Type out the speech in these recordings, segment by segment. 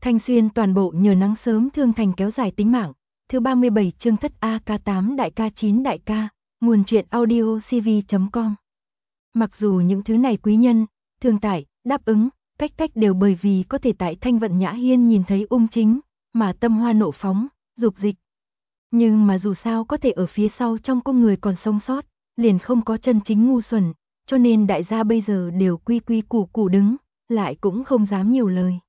Thanh Xuyên toàn bộ nhờ nắng sớm thương thành kéo dài tính mạng. Thứ 37 chương Thất AK8 đại ca 9 đại ca, nguồn truyện audio cv.com. Mặc dù những thứ này quý nhân, thương tại, đáp ứng, cách đều bởi vì có thể tại Thanh Vận Nhã Hiên nhìn thấy Ung Chính, mà tâm hoa nộ phóng, dục dịch. Nhưng mà dù sao có thể ở phía sau trong cung người còn sống sót, liền không có chân chính ngu xuẩn, cho nên đại gia bây giờ đều quy củ đứng, lại cũng không dám nhiều lời.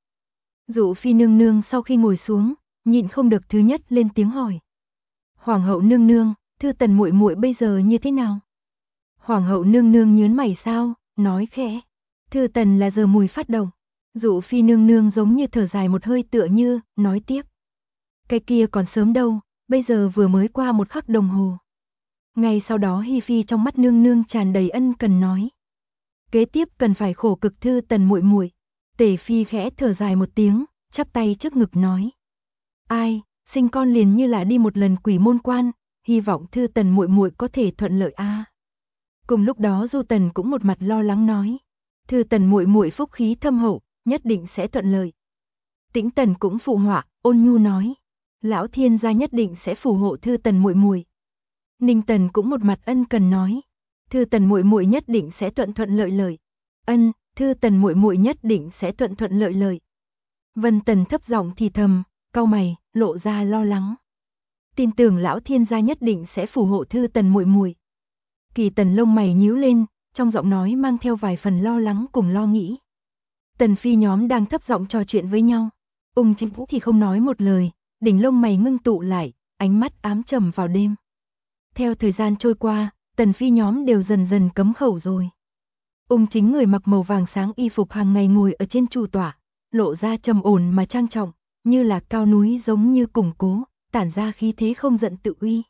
Dụ Phi nương nương sau khi ngồi xuống, nhịn không được thứ nhất lên tiếng hỏi. Hoàng hậu nương nương, Thư Tần muội muội bây giờ như thế nào? Hoàng hậu nương nương nhớn mày sao, nói khẽ. Thư Tần là giờ mùi phát động. Dụ Phi nương nương giống như thở dài một hơi tựa như, nói tiếp. Cái kia còn sớm đâu, bây giờ vừa mới qua 1 khắc đồng hồ. Ngay sau đó Hi Phi trong mắt nương nương tràn đầy ân cần nói. Kế tiếp cần phải khổ cực Thư Tần muội muội. Tề Phi khẽ thở dài một tiếng, chắp tay trước ngực nói. Ai, sinh con liền như là đi một lần quỷ môn quan, hy vọng Thư Tần muội muội có thể thuận lợi a. Cùng lúc đó Du Tần cũng một mặt lo lắng nói. Thư Tần muội muội phúc khí thâm hậu, nhất định sẽ thuận lợi. Tĩnh Tần cũng phụ họa, ôn nhu nói. Lão thiên gia nhất định sẽ phù hộ Thư Tần muội muội. Ninh Tần cũng một mặt ân cần nói. Thư Tần muội muội nhất định sẽ thuận lợi. Ân, Thư Tần muội muội nhất định sẽ thuận lợi. Vân Tần thấp giọng thì thầm, cau mày, lộ ra lo lắng. Tin tưởng lão thiên gia nhất định sẽ phù hộ Thư Tần muội muội. Kỳ Tần lông mày nhíu lên, trong giọng nói mang theo vài phần lo lắng cùng lo nghĩ. Tần phi nhóm đang thấp giọng trò chuyện với nhau. Ung Chính Vũ thì không nói một lời, đỉnh lông mày ngưng tụ lại, ánh mắt ám trầm vào đêm. Theo thời gian trôi qua, Tần phi nhóm đều dần cấm khẩu rồi. Ung Chính người mặc màu vàng sáng y phục hàng ngày ngồi ở trên chủ tọa, lộ ra trầm ổn mà trang trọng, như là cao núi giống như củng cố, tản ra khí thế không giận tự uy.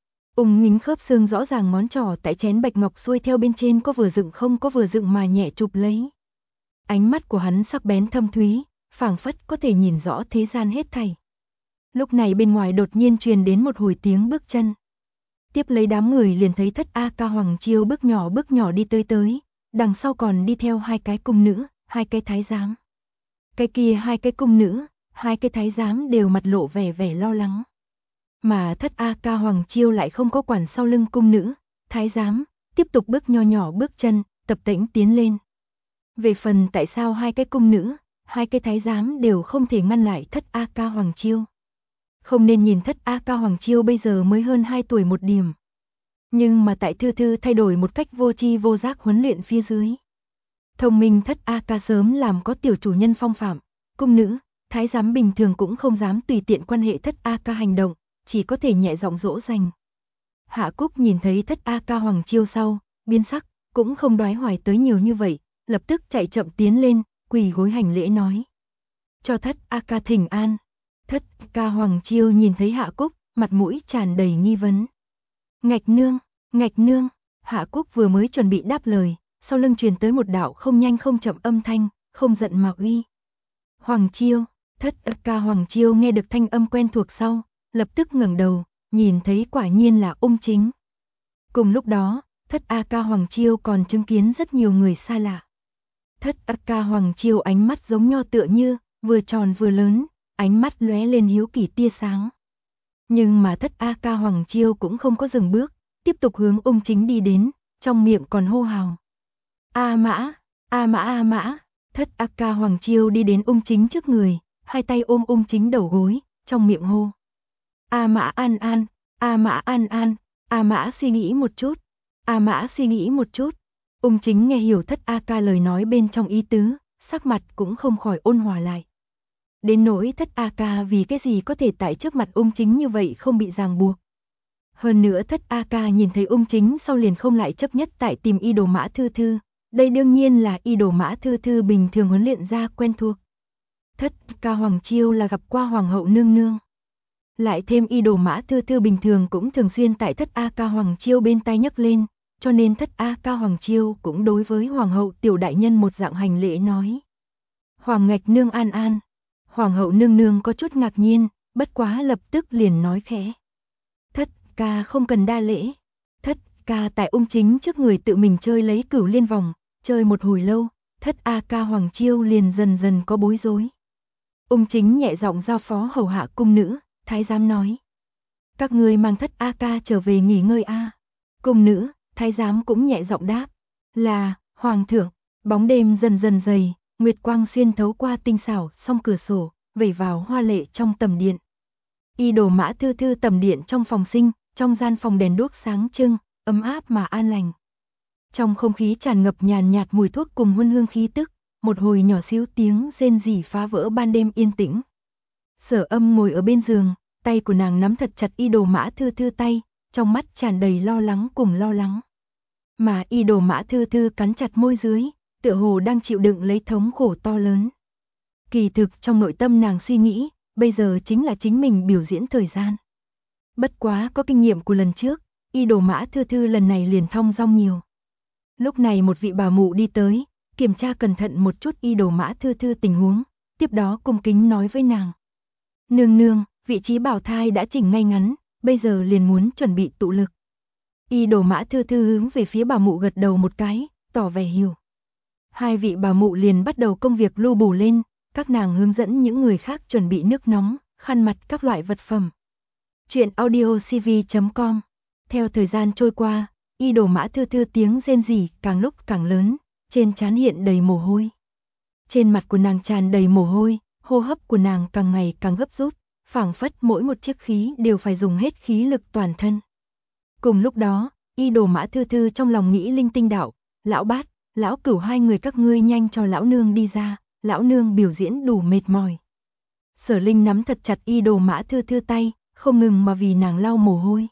Ung Nính khớp xương rõ ràng ngón trỏ tại chén bạch ngọc xuôi theo bên trên có vừa dựng không có vừa dựng mà nhẹ chụp lấy. Ánh mắt của hắn sắc bén thâm thúy, phảng phất có thể nhìn rõ thế gian hết thảy. Lúc này bên ngoài đột nhiên truyền đến một hồi tiếng bước chân. Tiếp lấy đám người liền thấy Thất AK Hoàng Chiêu bước nhỏ đi tới, đằng sau còn đi theo 2 cái cung nữ, 2 cái thái giám. Cái kia 2 cái cung nữ, 2 cái thái giám đều mặt lộ vẻ lo lắng. Mà Thất AK Hoàng Chiêu lại không có quản sau lưng cung nữ, thái giám, tiếp tục bước nhỏ bước chân, tập tễnh tiến lên. Về phần tại sao 2 cái cung nữ, 2 cái thái giám đều không thể ngăn lại Thất AK Hoàng Chiêu. Không nên nhìn Thất AK Hoàng Chiêu bây giờ mới hơn 2 tuổi một điểm. Nhưng mà tại Thư thay đổi một cách vô tri vô giác huấn luyện phía dưới. Thông minh Thất AK sớm làm có tiểu chủ nhân phong phạm, cung nữ, thái giám bình thường cũng không dám tùy tiện quan hệ Thất AK hành động, chỉ có thể nhẹ giọng dỗ dành. Hạ Cúc nhìn thấy Thất AK Hoàng Chiêu sau, biến sắc, cũng không đoái hoài tới nhiều như vậy, lập tức chạy chậm tiến lên, quỳ gối hành lễ nói. Cho Thất AK thỉnh an. Thất AK Hoàng Chiêu nhìn thấy Hạ Cúc, mặt mũi tràn đầy nghi vấn. Ngạch nương, Hạ Cúc vừa mới chuẩn bị đáp lời, sau lưng truyền tới một đạo không nhanh không chậm âm thanh, không giận mà uy. Hoàng Chiêu, Thất AK Hoàng Chiêu nghe được thanh âm quen thuộc sau, lập tức ngẩng đầu, nhìn thấy quả nhiên là Ung Chính. Cùng lúc đó, Thất AK Hoàng Chiêu còn chứng kiến rất nhiều người xa lạ. Thất AK Hoàng Chiêu ánh mắt giống nho tựa như, vừa tròn vừa lớn, ánh mắt lóe lên hiếu kỳ tia sáng. Nhưng mà Thất AK Hoàng Chiêu cũng không có dừng bước, tiếp tục hướng Ung Chính đi đến, trong miệng còn hô hào. A mã. Thất AK Hoàng Chiêu đi đến Ung Chính trước người, 2 tay ôm Ung Chính đầu gối, trong miệng hô. A mã an an, A mã suy nghĩ một chút. Ung Chính nghe hiểu Thất AK lời nói bên trong ý tứ, sắc mặt cũng không khỏi ôn hòa lại. Đến nỗi Thất AK vì cái gì có thể tại trước mặt Ung Chính như vậy không bị ràng buộc. Hơn nữa Thất AK nhìn thấy Ung Chính sau liền không lại chấp nhất tại tìm y đồ Mã Thư. Đây đương nhiên là y đồ Mã Thư bình thường huấn luyện ra quen thuộc. Thất AK Hoàng Chiêu là gặp qua Hoàng hậu nương nương. Lại thêm y đồ Mã Thư bình thường cũng thường xuyên tại Thất AK Hoàng Chiêu bên tai nhấc lên, cho nên Thất AK Hoàng Chiêu cũng đối với Hoàng hậu tiểu đại nhân một dạng hành lễ nói. Hoàng ngạch nương an an. Hoàng hậu nương nương có chút ngạc nhiên, bất quá lập tức liền nói khẽ. Thất ca không cần đa lễ. Thất ca tại Ung Chính trước người tự mình chơi lấy Cửu Liên vòng, chơi một hồi lâu, Thất AK Hoàng Chiêu liền dần có bối rối. Ung Chính nhẹ giọng giao phó hầu hạ cung nữ, thái giám nói. Các ngươi mang thất A ca trở về nghỉ ngơi a. Cung nữ, thái giám cũng nhẹ giọng đáp. Là, hoàng thượng. Bóng đêm dần dần dày, nguyệt quang xuyên thấu qua tinh xảo song cửa sổ, vẩy vào hoa lệ trong tầm điện. Y Đồ Mã Thư Thư tầm điện trong phòng sinh, trong gian phòng đèn đuốc sáng trưng, ấm áp mà an lành. Trong không khí tràn ngập nhàn nhạt mùi thuốc cùng huân hương khí tức, một hồi nhỏ xíu tiếng rên rỉ phá vỡ ban đêm yên tĩnh. Sở Âm ngồi ở bên giường, tay của nàng nắm thật chặt Y Đồ Mã Thư Thư tay, trong mắt tràn đầy lo lắng cùng lo lắng. Mà Y Đồ Mã Thư Thư cắn chặt môi dưới, tựa hồ đang chịu đựng lấy thống khổ to lớn. Kỳ thực trong nội tâm nàng suy nghĩ, bây giờ chính là chính mình biểu diễn thời gian. Bất quá có kinh nghiệm của lần trước, Y Đồ Mã Thư Thư lần này liền thong dong nhiều. Lúc này một vị bà mụ đi tới, kiểm tra cẩn thận một chút Y Đồ Mã Thư Thư tình huống, tiếp đó cung kính nói với nàng. Nương nương, vị trí bảo thai đã chỉnh ngay ngắn, bây giờ liền muốn chuẩn bị tụ lực. Y Đồ Mã Thư Thư hướng về phía bà mụ gật đầu một cái, tỏ vẻ hiểu. Hai vị bà mụ liền bắt đầu công việc lu bù lên, các nàng hướng dẫn những người khác chuẩn bị nước nóng, khăn mặt các loại vật phẩm. Chuyện audiocv.com. Theo thời gian trôi qua, Y Đồ Mã Thư Thư tiếng rên rỉ càng lúc càng lớn, trên trán hiện đầy mồ hôi. Trên mặt của nàng tràn đầy mồ hôi, hô hấp của nàng càng ngày càng gấp rút, phảng phất mỗi một chiếc khí đều phải dùng hết khí lực toàn thân. Cùng lúc đó, Y Đồ Mã Thư Thư trong lòng nghĩ linh tinh đạo, lão Bát, lão Cửu hai người các ngươi nhanh cho lão nương đi ra, lão nương biểu diễn đủ mệt mỏi. Sở Linh nắm thật chặt Y Đồ Mã Thư Thư tay, không ngừng mà vì nàng lau mồ hôi.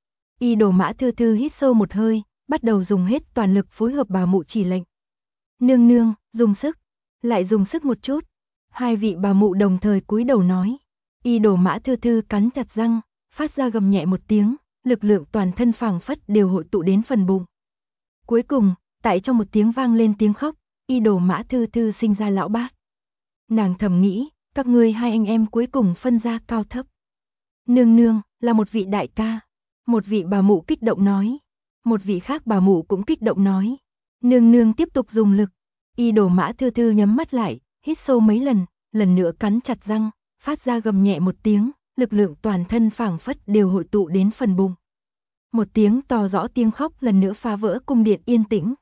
Y Đồ Mã Thư Thư hít sâu một hơi, bắt đầu dùng hết toàn lực phối hợp bà mụ chỉ lệnh. Nương nương, dùng sức, lại dùng sức một chút. Hai vị bà mụ đồng thời cúi đầu nói. Y Đồ Mã Thư Thư cắn chặt răng, phát ra gầm nhẹ một tiếng, lực lượng toàn thân phảng phất đều hội tụ đến phần bụng. Cuối cùng, tại trong một tiếng vang lên tiếng khóc, Y Đồ Mã Thư Thư sinh ra lão Bát. Nàng thầm nghĩ, các ngươi hai anh em cuối cùng phân ra cao thấp. Nương nương, là một vị đại ca. Một vị bà mụ kích động nói. Một vị khác bà mụ cũng kích động nói. Nương nương tiếp tục dùng lực. Y Đồ Mã Thư Thư nhắm mắt lại, hít sâu mấy lần nữa cắn chặt răng, phát ra gầm nhẹ một tiếng, lực lượng toàn thân phảng phất đều hội tụ đến phần bụng. Một tiếng to rõ tiếng khóc lần nữa phá vỡ cung điện yên tĩnh.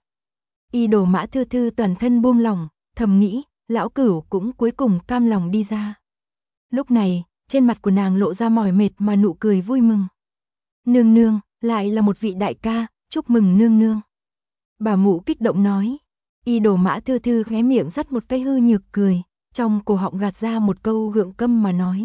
Y Đồ Mã Thư Thư toàn thân buông lỏng, thầm nghĩ, lão Cửu cũng cuối cùng cam lòng đi ra. Lúc này, trên mặt của nàng lộ ra mỏi mệt mà nụ cười vui mừng. Nương nương, lại là một vị đại ca, chúc mừng nương nương. Bà mụ kích động nói. Y Đồ Mã Thư Thư khóe miệng dắt một cái hư nhược cười, trong cổ họng gạt ra một câu gượng câm mà nói.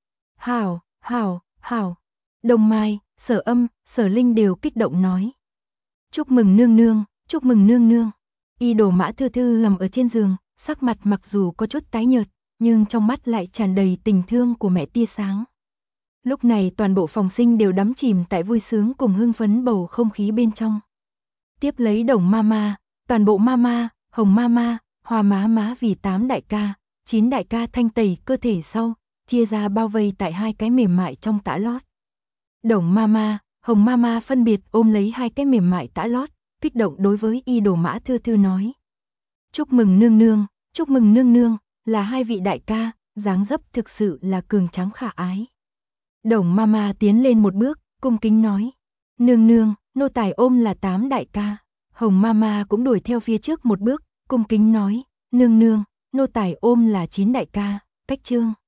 Hảo, hảo, hảo. Đồng Mai, Sở Âm, Sở Linh đều kích động nói. Chúc mừng nương nương, chúc mừng nương nương. Y Đồ Mã Thư Thư nằm ở trên giường, sắc mặt mặc dù có chút tái nhợt, nhưng trong mắt lại tràn đầy tình thương của mẹ tia sáng. Lúc này toàn bộ phòng sinh đều đắm chìm tại vui sướng cùng hưng phấn bầu không khí bên trong. Tiếp lấy Đồng Mama, toàn bộ Mama, Hồng Mama, Hoa Má Má vì 8 đại ca, 9 đại ca thanh tẩy cơ thể sau, chia ra bao vây tại hai cái mềm mại trong tã lót. Đồng Mama, Hồng Mama phân biệt ôm lấy hai cái mềm mại tã lót, kích động đối với Y Đồ Mã Thư Thư nói. Chúc mừng nương nương, chúc mừng nương nương, là hai vị đại ca, dáng dấp thực sự là cường tráng khả ái. Đồng Mama tiến lên một bước, cung kính nói. Nương nương, nô tài ôm là 8 đại ca. Hồng Mama cũng đuổi theo phía trước một bước, cung kính nói. Nương nương, nô tài ôm là 9 đại ca, cách trương.